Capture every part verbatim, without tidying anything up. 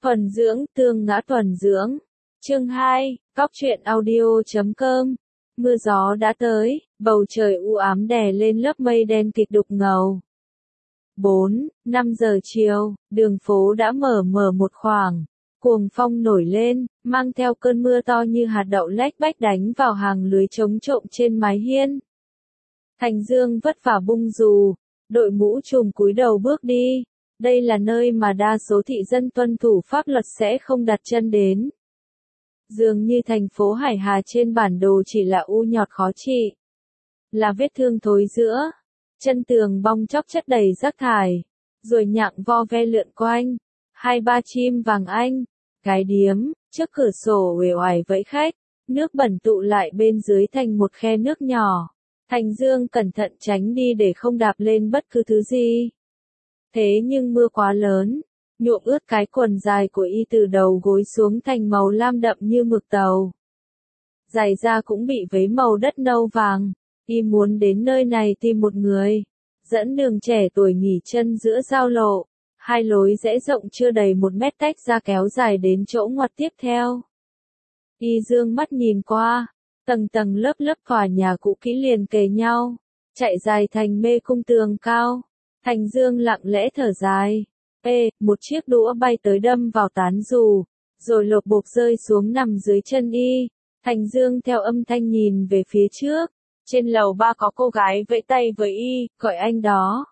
Thuần dưỡng, tương ngã thuần dưỡng. Chương hai, Cóc truyện audio chấm com. Mưa gió đã tới, bầu trời u ám đè lên lớp mây đen kịt đục ngầu. bốn, năm giờ chiều, đường phố đã mở mở một khoảng. Cuồng phong nổi lên, mang theo cơn mưa to như hạt đậu lách bách đánh vào hàng lưới chống trộm trên mái hiên. Thành Dương vất vả bung dù, đội mũ trùm cúi đầu bước đi. Đây là nơi mà đa số thị dân tuân thủ pháp luật sẽ không đặt chân đến. Dường như thành phố Hải Hà trên bản đồ chỉ là u nhọt khó trị. Là vết thương thối giữa. Chân tường bong chóc chất đầy rác thải. Rồi nhặng vo ve lượn quanh. Hai ba chim vàng anh. Cái điếm, trước cửa sổ uể oải vẫy khách. Nước bẩn tụ lại bên dưới thành một khe nước nhỏ. Thành Dương cẩn thận tránh đi để không đạp lên bất cứ thứ gì. Thế nhưng mưa quá lớn, nhuộm ướt cái quần dài của y từ đầu gối xuống thành màu lam đậm như mực tàu. Giày da cũng bị vấy màu đất nâu vàng, y muốn đến nơi này tìm một người, dẫn đường trẻ tuổi nghỉ chân giữa giao lộ, hai lối rẽ rộng chưa đầy một mét tách ra kéo dài đến chỗ ngoặt tiếp theo. Y dương mắt nhìn qua, tầng tầng lớp lớp tòa nhà cũ kỹ liền kề nhau, chạy dài thành mê cung tường cao. Thành Dương lặng lẽ thở dài. Ê, một chiếc đũa bay tới đâm vào tán dù, rồi lộp bộp rơi xuống nằm dưới chân y. Thành Dương theo âm thanh nhìn về phía trước. Trên lầu ba có cô gái vẫy tay với y, gọi anh đó.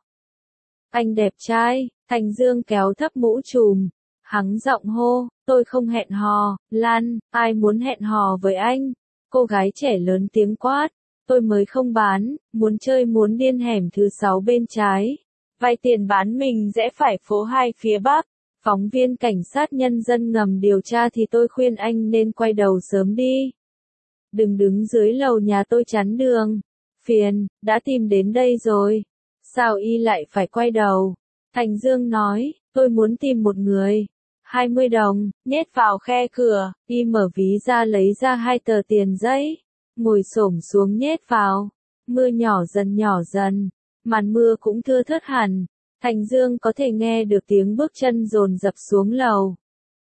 Anh đẹp trai, Thành Dương kéo thấp mũ trùm. Hắng giọng hô, tôi không hẹn hò, Lan, ai muốn hẹn hò với anh? Cô gái trẻ lớn tiếng quát, tôi mới không bán, muốn chơi muốn điên hẻm thứ sáu bên trái. Vay tiền bán mình rẽ phải phố hai phía bắc. Phóng viên cảnh sát nhân dân ngầm điều tra thì tôi khuyên anh nên quay đầu sớm đi. Đừng đứng dưới lầu nhà tôi chắn đường. Phiền, đã tìm đến đây rồi. Sao y lại phải quay đầu? Thành Dương nói, tôi muốn tìm một người. hai mươi đồng, nhét vào khe cửa, y mở ví ra lấy ra hai tờ tiền giấy. Ngồi xổm xuống nhét vào. Mưa nhỏ dần nhỏ dần. Màn mưa cũng thưa thớt hẳn, Thành Dương có thể nghe được tiếng bước chân dồn dập xuống lầu.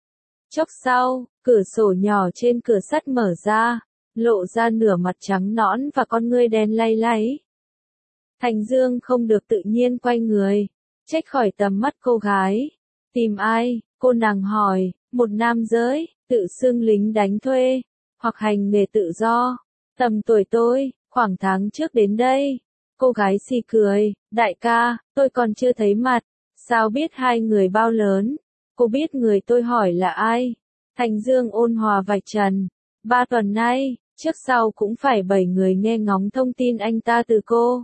Chốc sau, cửa sổ nhỏ trên cửa sắt mở ra, lộ ra nửa mặt trắng nõn và con ngươi đen lay láy. Thành Dương không được tự nhiên quay người, trách khỏi tầm mắt cô gái. Tìm ai? Cô nàng hỏi, một nam giới, tự xưng lính đánh thuê, hoặc hành nghề tự do. Tầm tuổi tôi, khoảng tháng trước đến đây. Cô gái xì cười, đại ca, tôi còn chưa thấy mặt, sao biết hai người bao lớn? Cô biết người tôi hỏi là ai? Thành Dương ôn hòa vạch trần. Ba tuần nay, trước sau cũng phải bảy người nghe ngóng thông tin anh ta từ cô.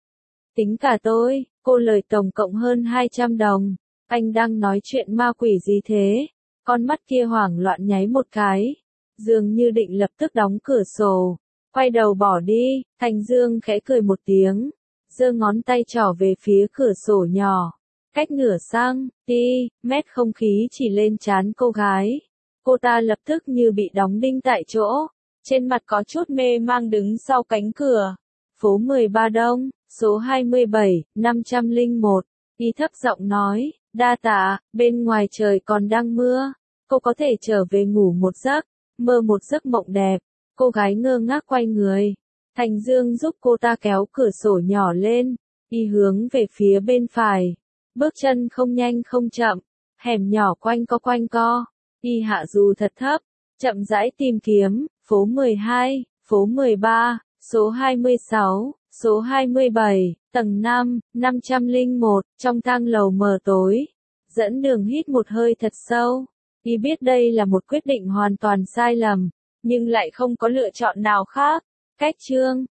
Tính cả tôi, cô lời tổng cộng hơn hai trăm đồng. Anh đang nói chuyện ma quỷ gì thế? Con mắt kia hoảng loạn nháy một cái, dường như định lập tức đóng cửa sổ. Quay đầu bỏ đi, Thành Dương khẽ cười một tiếng, giơ ngón tay trỏ về phía cửa sổ nhỏ. Cách nửa sang, ti, mét không khí chỉ lên trán cô gái. Cô ta lập tức như bị đóng đinh tại chỗ, trên mặt có chút mê mang đứng sau cánh cửa. Phố mười ba Đông, số hai mươi bảy, năm trăm lẻ một, y thấp giọng nói, đa tạ, bên ngoài trời còn đang mưa, cô có thể trở về ngủ một giấc, mơ một giấc mộng đẹp. Cô gái ngơ ngác quay người. Thành Dương giúp cô ta kéo cửa sổ nhỏ lên, y hướng về phía bên phải. Bước chân không nhanh không chậm, hẻm nhỏ quanh co quanh co, y hạ dù thật thấp, chậm rãi tìm kiếm, phố mười hai, phố mười ba, số hai mươi sáu, số hai mươi bảy, tầng năm, năm trăm lẻ một, trong thang lầu mờ tối. Dẫn đường hít một hơi thật sâu, y biết đây là một quyết định hoàn toàn sai lầm. Nhưng lại không có lựa chọn nào khác. Cách chương